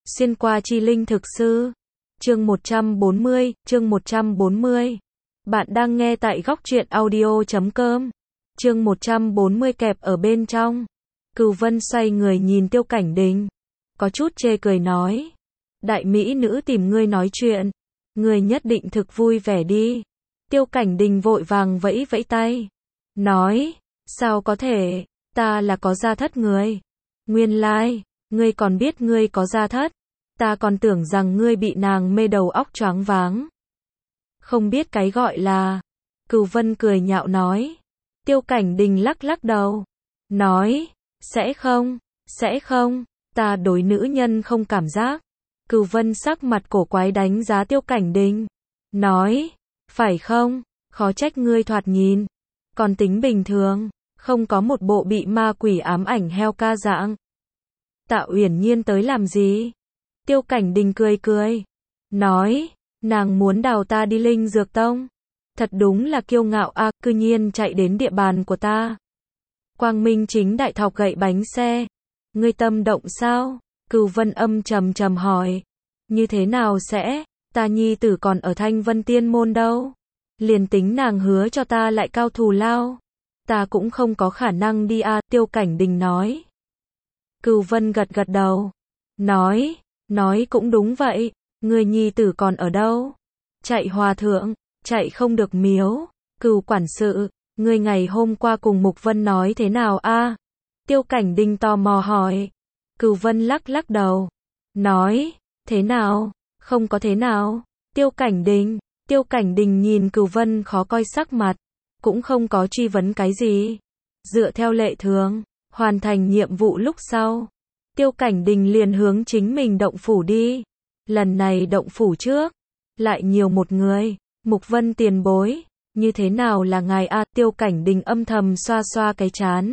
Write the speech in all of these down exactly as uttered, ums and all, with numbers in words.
Xuyên qua chi linh thực sư. Chương một trăm bốn mươi, chương một trăm bốn mươi. Bạn đang nghe tại góc truyện audio chấm com. Chương một trăm bốn mươi kẹp ở bên trong. Cửu Vân xoay người nhìn Tiêu Cảnh Đình, có chút chê cười nói: "Đại mỹ nữ tìm ngươi nói chuyện, ngươi nhất định thực vui vẻ đi." Tiêu Cảnh Đình vội vàng vẫy vẫy tay, nói: "Sao có thể, ta là có gia thất người." "Nguyên lai, ngươi còn biết ngươi có gia thất, ta còn tưởng rằng ngươi bị nàng mê đầu óc choáng váng." "Không biết cái gọi là." Cửu Vân cười nhạo nói. Tiêu Cảnh Đình lắc lắc đầu, nói: "Sẽ không, sẽ không, ta đối nữ nhân không cảm giác." Cửu Vân sắc mặt cổ quái đánh giá Tiêu Cảnh Đình, nói: "Phải không, khó trách ngươi thoạt nhìn còn tính bình thường, không có một bộ bị ma quỷ ám ảnh heo ca dạng." "Tạ Uyển Nhiên tới làm gì?" Tiêu Cảnh Đình cười cười, nói: "Nàng muốn đào ta đi Linh Dược Tông. Thật đúng là kiêu ngạo a, cư nhiên chạy đến địa bàn của ta. Quang minh chính đại thọc gậy bánh xe. Ngươi tâm động sao?" Cửu Vân âm trầm trầm hỏi. "Như thế nào sẽ, ta nhi tử còn ở Thanh Vân Tiên môn đâu. Liền tính nàng hứa cho ta lại cao thù lao, ta cũng không có khả năng đi a." Tiêu Cảnh Đình nói. Cửu Vân gật gật đầu, nói: "Nói cũng đúng vậy, người nhi tử còn ở đâu?" "Chạy hòa thượng, chạy không được miếu." "Cửu quản sự, ngươi ngày hôm qua cùng Mục Vân nói thế nào a?" Tiêu Cảnh Đình tò mò hỏi. Cửu Vân lắc lắc đầu, nói: "Thế nào, không có thế nào." Tiêu Cảnh Đình, Tiêu Cảnh Đình nhìn Cửu Vân khó coi sắc mặt, cũng không có truy vấn cái gì. Dựa theo lệ thường, hoàn thành nhiệm vụ lúc sau, Tiêu Cảnh Đình liền hướng chính mình động phủ đi. Lần này động phủ trước, lại nhiều một người. "Mục Vân tiền bối, như thế nào là ngài a?" Tiêu Cảnh Đình âm thầm xoa xoa cái trán.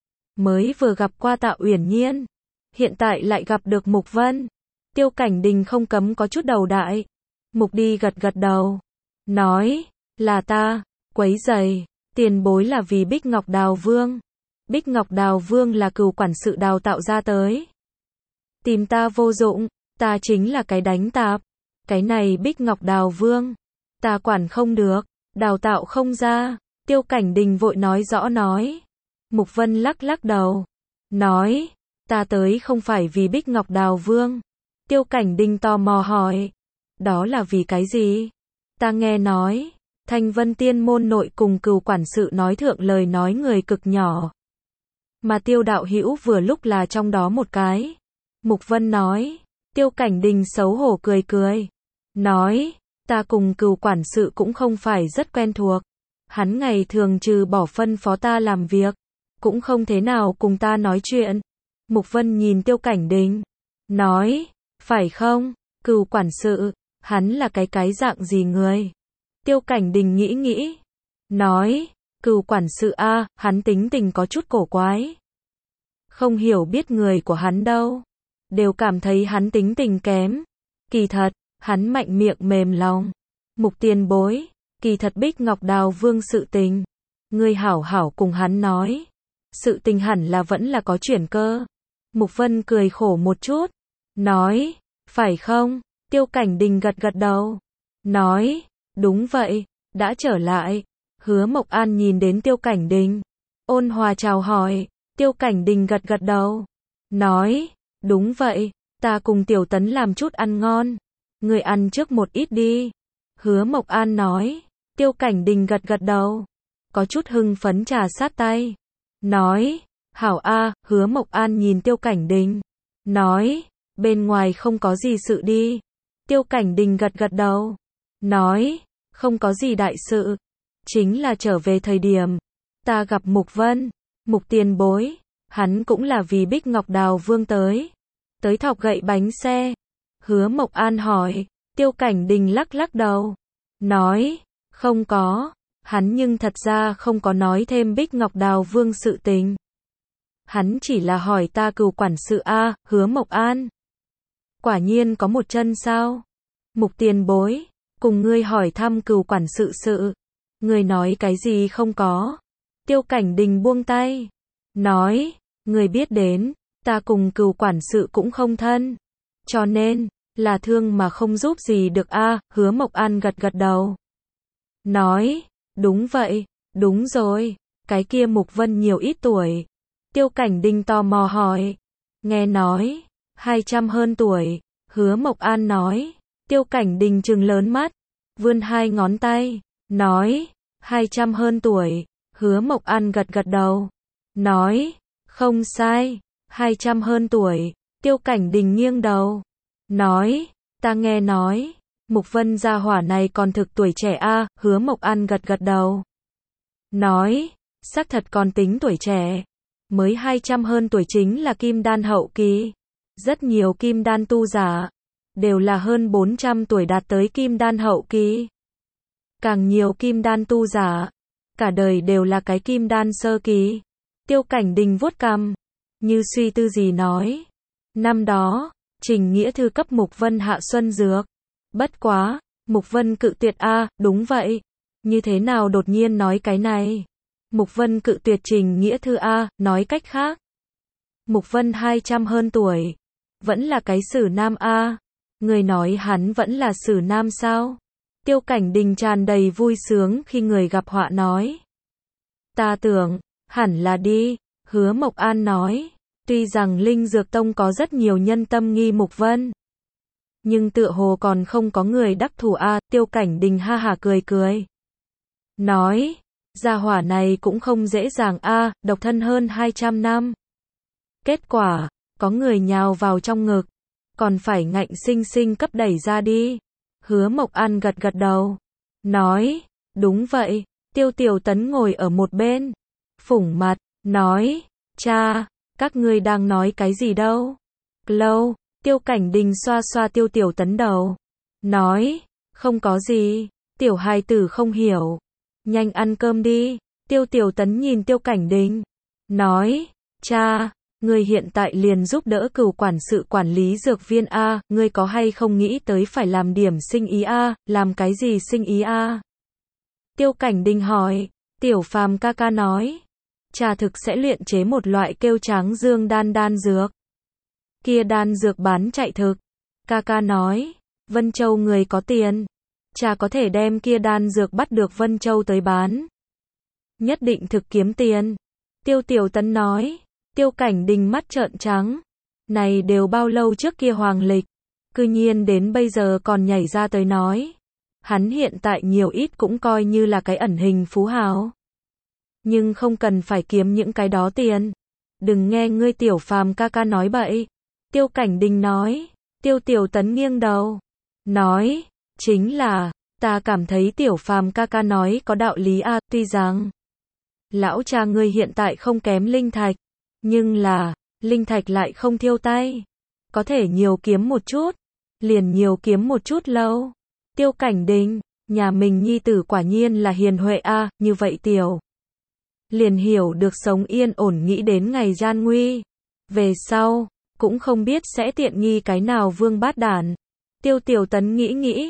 Mới vừa gặp qua Tạ Uyển Nhiên, hiện tại lại gặp được Mục Vân. Tiêu Cảnh Đình không cấm có chút đầu đại. Mục đi gật gật đầu, nói: "Là ta, quấy rầy, tiền bối là vì Bích Ngọc Đào Vương. Bích Ngọc Đào Vương là Cửu quản sự đào tạo ra tới. Tìm ta vô dụng, ta chính là cái đánh tạp. Cái này Bích Ngọc Đào Vương, ta quản không được, đào tạo không ra." Tiêu Cảnh Đình vội nói rõ nói. Mục Vân lắc lắc đầu, nói: "Ta tới không phải vì Bích Ngọc Đào Vương." Tiêu Cảnh Đình tò mò hỏi: "Đó là vì cái gì?" "Ta nghe nói, Thanh Vân Tiên môn nội cùng Cửu quản sự nói thượng lời nói người cực nhỏ, mà Tiêu đạo hữu vừa lúc là trong đó một cái." Mục Vân nói. Tiêu Cảnh Đình xấu hổ cười cười, nói: "Ta cùng Cửu quản sự cũng không phải rất quen thuộc. Hắn ngày thường trừ bỏ phân phó ta làm việc, cũng không thế nào cùng ta nói chuyện." Mục Vân nhìn Tiêu Cảnh Đình, nói: "Phải không, Cửu quản sự, hắn là cái cái dạng gì người?" Tiêu Cảnh Đình nghĩ nghĩ, nói: "Cửu quản sự a, hắn tính tình có chút cổ quái. Không hiểu biết người của hắn đâu, đều cảm thấy hắn tính tình kém. Kỳ thật, hắn mạnh miệng mềm lòng." Mục tiền bối, kỳ thật Bích Ngọc Đào Vương sự tình, ngươi hảo hảo cùng hắn nói. Sự tình hẳn là vẫn là có chuyển cơ." Mục Vân cười khổ một chút, nói: "Phải không?" Tiêu Cảnh Đình gật gật đầu, nói: "Đúng vậy, đã trở lại." Hứa Mộc An nhìn đến Tiêu Cảnh Đình, ôn hòa chào hỏi. Tiêu Cảnh Đình gật gật đầu, nói: "Đúng vậy, ta cùng Tiểu Tấn làm chút ăn ngon, ngươi ăn trước một ít đi." Hứa Mộc An nói. Tiêu Cảnh Đình gật gật đầu, có chút hưng phấn trà sát tay, nói: "Hảo a." Hứa Mộc An nhìn Tiêu Cảnh Đình, nói: "Bên ngoài không có gì sự đi." Tiêu Cảnh Đình gật gật đầu, nói: "Không có gì đại sự, chính là trở về thời điểm ta gặp Mục Vân. Mục tiền bối, hắn cũng là vì Bích Ngọc Đào Vương tới, tới thọc gậy bánh xe." Hứa Mộc An hỏi. Tiêu Cảnh Đình lắc lắc đầu, nói: "Không có, hắn nhưng thật ra không có nói thêm Bích Ngọc Đào Vương sự tình. Hắn chỉ là hỏi ta Cửu quản sự a." Hứa Mộc An: "Quả nhiên có một chân sao?" "Mục tiền bối, cùng ngươi hỏi thăm Cửu quản sự sự, ngươi nói cái gì không có." Tiêu Cảnh Đình buông tay, nói: "Ngươi biết đến, ta cùng Cửu quản sự cũng không thân. Cho nên, là thương mà không giúp gì được a, Hứa Mộc An gật gật đầu. Nói, đúng vậy, đúng rồi, cái kia Mục Vân nhiều ít tuổi. Tiêu Cảnh Đình tò mò hỏi. Nghe nói, hai trăm hơn tuổi, Hứa Mộc An nói. Tiêu Cảnh Đình trừng lớn mắt, vươn hai ngón tay, nói, hai trăm hơn tuổi, Hứa Mộc An gật gật đầu. Nói, không sai, hai trăm hơn tuổi, Tiêu Cảnh Đình nghiêng đầu. Nói, ta nghe nói, Mục Vân gia hỏa này còn thực tuổi trẻ a, Hứa Mộc An gật gật đầu. Nói, xác thật còn tính tuổi trẻ, mới hai trăm hơn tuổi chính là kim đan hậu kỳ. Rất nhiều kim đan tu giả, đều là hơn bốn trăm tuổi đạt tới kim đan hậu kỳ. Càng nhiều kim đan tu giả, cả đời đều là cái kim đan sơ kỳ. Tiêu Cảnh Đình vuốt cằm, như suy tư gì nói. Năm đó, Trình Nghĩa Thư cấp Mục Vân hạ xuân dược. Bất quá, Mục Vân cự tuyệt a, đúng vậy. Như thế nào đột nhiên nói cái này? Mục Vân cự tuyệt Trình Nghĩa Thư a, nói cách khác. Mục Vân hai trăm hơn tuổi, vẫn là cái sử nam a. Người nói hắn vẫn là sử nam sao? Tiêu Cảnh Đình tràn đầy vui sướng khi người gặp họa nói. Ta tưởng, hẳn là đi, Hứa Mộc An nói. Tuy rằng Linh Dược Tông có rất nhiều nhân tâm nghi Mục Vân, nhưng tựa hồ còn không có người đắc thủ a. Tiêu Cảnh Đình ha hả cười cười. Nói, gia hỏa này cũng không dễ dàng a, độc thân hơn hai trăm năm. Kết quả, có người nhào vào trong ngực, còn phải ngạnh sinh sinh cấp đẩy ra đi. Hứa Mộc An gật gật đầu. Nói, đúng vậy. Tiêu Tiểu Tấn ngồi ở một bên, phủng mặt, nói, cha, các ngươi đang nói cái gì đâu? Lâu, Tiêu Cảnh Đình xoa xoa Tiêu Tiểu Tấn đầu. Nói, không có gì, tiểu hài tử không hiểu. Nhanh ăn cơm đi. Tiêu Tiểu Tấn nhìn Tiêu Cảnh Đình. Nói, cha, ngươi hiện tại liền giúp đỡ cửu quản sự quản lý dược viên a, ngươi có hay không nghĩ tới phải làm điểm sinh ý a, làm cái gì sinh ý a? Tiêu Cảnh Đình hỏi. Tiểu Phàm ca ca nói, cha thực sẽ luyện chế một loại kêu Tráng Dương đan đan dược. Kia đan dược bán chạy thực. Ca ca nói, Vân Châu người có tiền, cha có thể đem kia đan dược bắt được Vân Châu tới bán. Nhất định thực kiếm tiền. Tiêu Tiểu Tấn nói. Tiêu Cảnh Đình mắt trợn trắng. Này đều bao lâu trước kia hoàng lịch, cư nhiên đến bây giờ còn nhảy ra tới nói. Hắn hiện tại nhiều ít cũng coi như là cái ẩn hình phú hào. Nhưng không cần phải kiếm những cái đó tiền. Đừng nghe ngươi Tiểu Phàm ca ca nói bậy. Tiêu Cảnh Đình nói. Tiêu Tiểu Tấn nghiêng đầu. Nói, chính là, ta cảm thấy Tiểu Phàm ca ca nói có đạo lý a, tuy rằng lão cha ngươi hiện tại không kém linh thạch, nhưng là, linh thạch lại không thiêu tay. Có thể nhiều kiếm một chút, liền nhiều kiếm một chút lâu. Tiêu Cảnh Đình, nhà mình nhi tử quả nhiên là hiền huệ a, như vậy tiểu liền hiểu được sống yên ổn nghĩ đến ngày gian nguy. Về sau, cũng không biết sẽ tiện nghi cái nào vương bát đản. Tiêu Tiểu Tấn nghĩ nghĩ.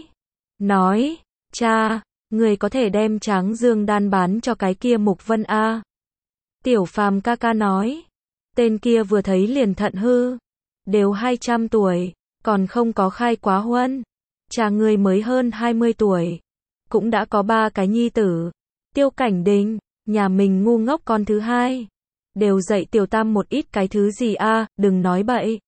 Nói, cha, người có thể đem Tráng Dương đan bán cho cái kia Mục Vân a. Tiểu Phàm ca ca nói. Tên kia vừa thấy liền thận hư. Đều hai trăm tuổi, còn không có khai quá huân. Cha người mới hơn hai mươi tuổi. Cũng đã có ba cái nhi tử. Tiêu Cảnh Đình, nhà mình ngu ngốc con thứ hai. Đều dạy Tiểu Tam một ít cái thứ gì a, đừng nói bậy.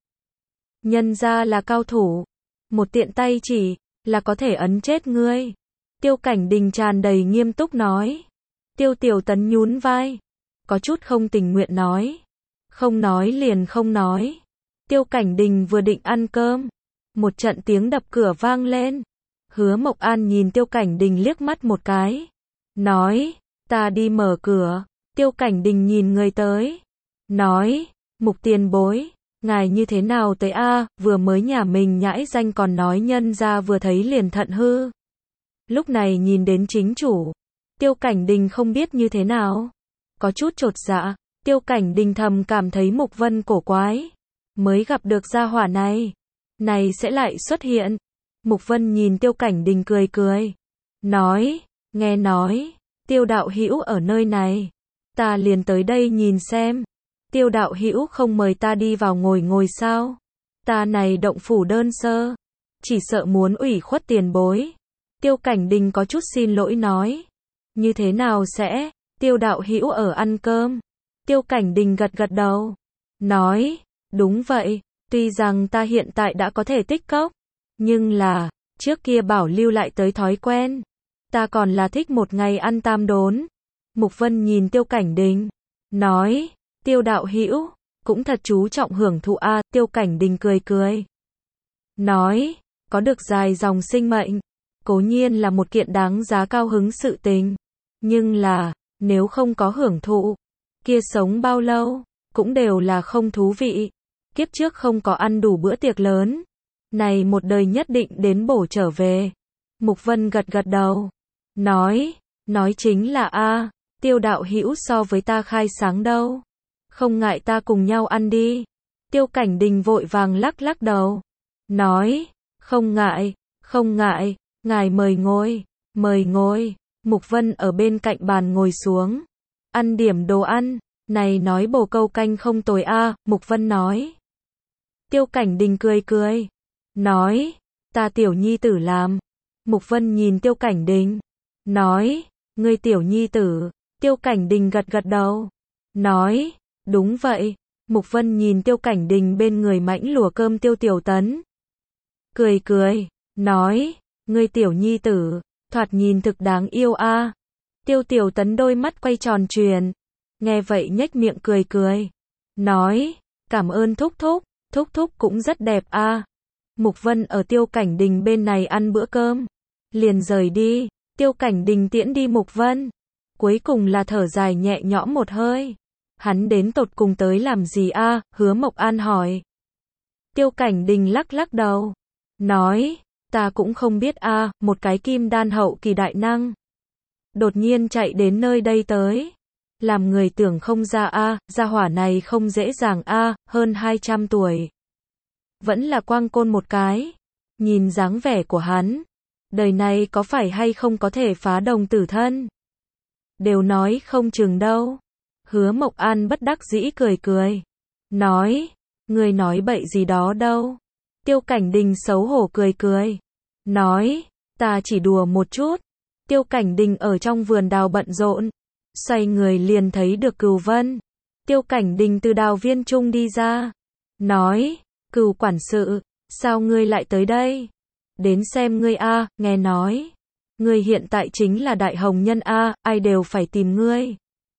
Nhân ra là cao thủ. Một tiện tay chỉ, là có thể ấn chết ngươi. Tiêu Cảnh Đình tràn đầy nghiêm túc nói. Tiêu Tiểu Tấn nhún vai. Có chút không tình nguyện nói. Không nói liền không nói. Tiêu Cảnh Đình vừa định ăn cơm. Một trận tiếng đập cửa vang lên. Hứa Mộc An nhìn Tiêu Cảnh Đình liếc mắt một cái. Nói, ta đi mở cửa. Tiêu Cảnh Đình nhìn người tới. Nói, Mục tiền bối, ngài như thế nào tới a, vừa mới nhà mình nhãi danh còn nói nhân ra vừa thấy liền thận hư. Lúc này nhìn đến chính chủ. Tiêu Cảnh Đình không biết như thế nào. Có chút chột dạ. Tiêu Cảnh Đình thầm cảm thấy Mục Vân cổ quái. Mới gặp được gia hỏa này. Này sẽ lại xuất hiện. Mục Vân nhìn Tiêu Cảnh Đình cười cười. Nói, nghe nói, Tiêu đạo hữu ở nơi này. Ta liền tới đây nhìn xem. Tiêu đạo hữu không mời ta đi vào ngồi ngồi sao? Ta này động phủ đơn sơ, chỉ sợ muốn ủy khuất tiền bối. Tiêu Cảnh Đình có chút xin lỗi nói. Như thế nào sẽ? Tiêu đạo hữu ở ăn cơm. Tiêu Cảnh Đình gật gật đầu. Nói, đúng vậy, tuy rằng ta hiện tại đã có thể tích cốc, nhưng là, trước kia bảo lưu lại tới thói quen. Ta còn là thích một ngày ăn tam đốn. Mục Vân nhìn Tiêu Cảnh Đình, nói, Tiêu đạo hữu cũng thật chú trọng hưởng thụ a. Tiêu Cảnh Đình cười cười. Nói, có được dài dòng sinh mệnh, cố nhiên là một kiện đáng giá cao hứng sự tình. Nhưng là, nếu không có hưởng thụ, kia sống bao lâu, cũng đều là không thú vị. Kiếp trước không có ăn đủ bữa tiệc lớn, này một đời nhất định đến bổ trở về. Mục Vân gật gật đầu. Nói, nói chính là a, Tiêu đạo hữu so với ta khai sáng đâu. Không ngại ta cùng nhau ăn đi. Tiêu Cảnh Đình vội vàng lắc lắc đầu. Nói, không ngại, không ngại, ngài mời ngồi, mời ngồi. Mục Vân ở bên cạnh bàn ngồi xuống. Ăn điểm đồ ăn, này nói bồ câu canh không tồi a, Mục Vân nói. Tiêu Cảnh Đình cười cười. Nói, ta tiểu nhi tử làm. Mục Vân nhìn Tiêu Cảnh Đình. Nói, ngươi tiểu nhi tử. Tiêu Cảnh Đình gật gật đầu. Nói, đúng vậy. Mục Vân nhìn Tiêu Cảnh Đình bên người mãnh lùa cơm Tiêu Tiểu Tấn. Cười cười, nói, ngươi tiểu nhi tử, thoạt nhìn thực đáng yêu a. Tiêu Tiểu Tấn đôi mắt quay tròn truyền. Nghe vậy nhếch miệng cười cười. Nói, cảm ơn thúc thúc, thúc thúc cũng rất đẹp a. Mục Vân ở Tiêu Cảnh Đình bên này ăn bữa cơm. Liền rời đi, Tiêu Cảnh Đình tiễn đi Mục Vân. Cuối cùng là thở dài nhẹ nhõm một hơi. Hắn đến tột cùng tới làm gì a? Hứa Mộc An hỏi. Tiêu Cảnh Đình lắc lắc đầu. Nói, ta cũng không biết a, một cái kim đan hậu kỳ đại năng. Đột nhiên chạy đến nơi đây tới. Làm người tưởng không ra a, gia hỏa này không dễ dàng a, hơn hai trăm tuổi. Vẫn là quang côn một cái. Nhìn dáng vẻ của hắn, đời này có phải hay không có thể phá đồng tử thân. Đều nói không chừng đâu. Hứa Mộc An bất đắc dĩ cười cười. Nói, người nói bậy gì đó đâu. Tiêu Cảnh Đình xấu hổ cười cười. Nói, ta chỉ đùa một chút. Tiêu Cảnh Đình ở trong vườn đào bận rộn. Xoay người liền thấy được Cửu Vân. Tiêu Cảnh Đình từ đào viên trung đi ra. Nói, Cửu quản sự, sao ngươi lại tới đây? Đến xem ngươi a, nghe nói. Ngươi hiện tại chính là đại hồng nhân a, ai đều phải tìm ngươi.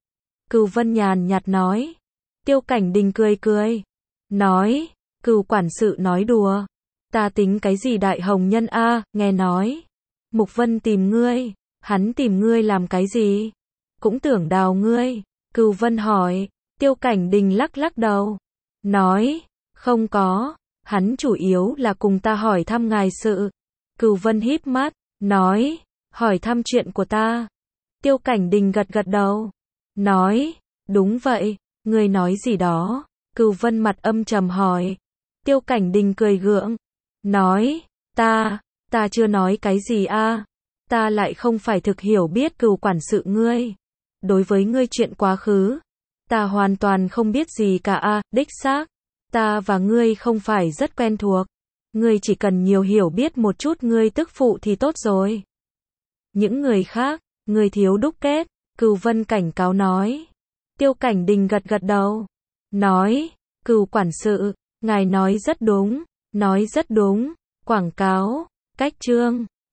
Cửu Vân nhàn nhạt nói. Tiêu Cảnh Đình cười cười. Nói, Cửu quản sự nói đùa. Ta tính cái gì đại hồng nhân a, nghe nói. Mục Vân tìm ngươi, hắn tìm ngươi làm cái gì? Cũng tưởng đào ngươi. Cửu Vân hỏi. Tiêu Cảnh Đình lắc lắc đầu. Nói, không có, hắn chủ yếu là cùng ta hỏi thăm ngài sự. Cửu Vân híp mắt, nói, hỏi thăm chuyện của ta. Tiêu Cảnh Đình gật gật đầu. Nói, đúng vậy, ngươi nói gì đó. Cửu Vân mặt âm trầm hỏi. Tiêu Cảnh Đình cười gượng. Nói, ta, ta chưa nói cái gì a. Ta lại không phải thực hiểu biết Cửu quản sự ngươi. Đối với ngươi chuyện quá khứ, ta hoàn toàn không biết gì cả a, đích xác. Ta và ngươi không phải rất quen thuộc. Ngươi chỉ cần nhiều hiểu biết một chút ngươi tức phụ thì tốt rồi. Những người khác, ngươi thiếu đúc kết. Cửu Vân cảnh cáo nói. Tiêu Cảnh Đình gật gật đầu. Nói, Cửu quản sự, ngài nói rất đúng, nói rất đúng. Quảng cáo, cách chương.